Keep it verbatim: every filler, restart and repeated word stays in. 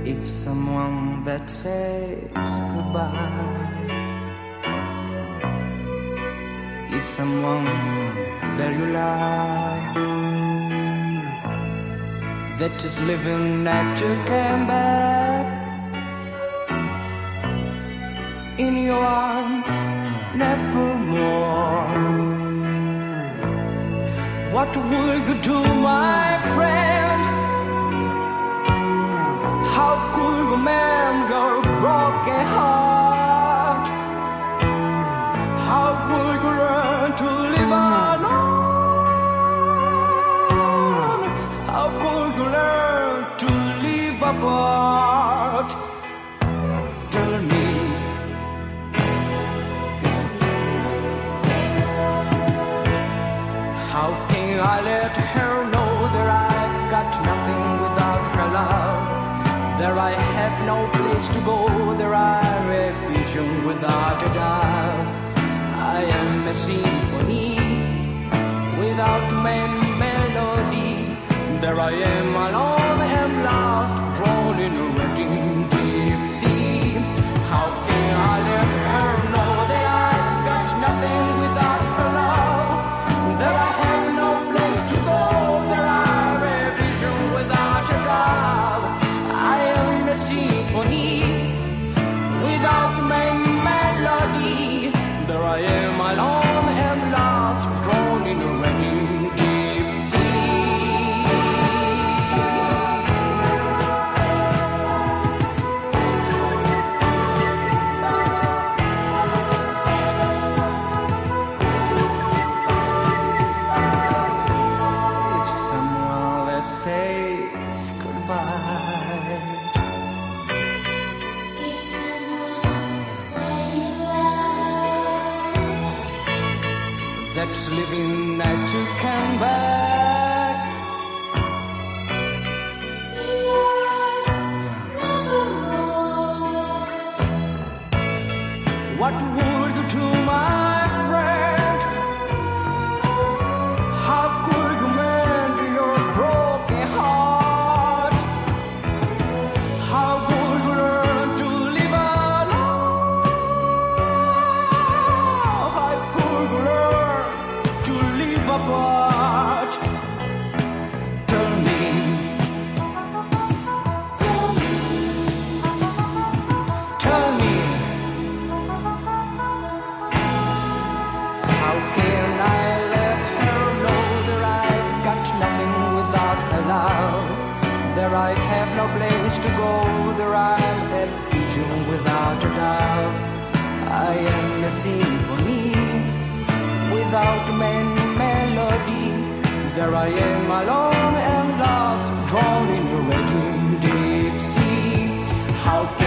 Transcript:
If someone that says goodbye is someone that you love, that is living that you came back in your arms nevermore. What will you do, my friend? How could you mend your broken heart? How will you learn to live alone? How could you learn to live apart? Tell me. How can I let her know that I've got nothing without her love? There I have no place to go, there I have vision without a doubt. I am a symphony without main melody. There I am alone and lost, drawn in a raging deep sea. How can I let her know that I've got nothing without her love? There I have no place to go, there I have a vision without a doubt. I am a symphony without main melody. There I am alone and lost, drawn in a raging deep sea. If someone that says goodbye, It's someone that you love, that's living that you come back in your arms nevermore. what would you do, my friend? How could you mend your broken heart? How could you learn to live alone? How could you learn to live apart? Tell me. Tell me, Tell me, how can I let her know that I've got nothing without her love? There I have no place to go, there I have vision without a doubt. I am a symphony without main melody. There I am alone and lost, drawn in a raging deep sea. How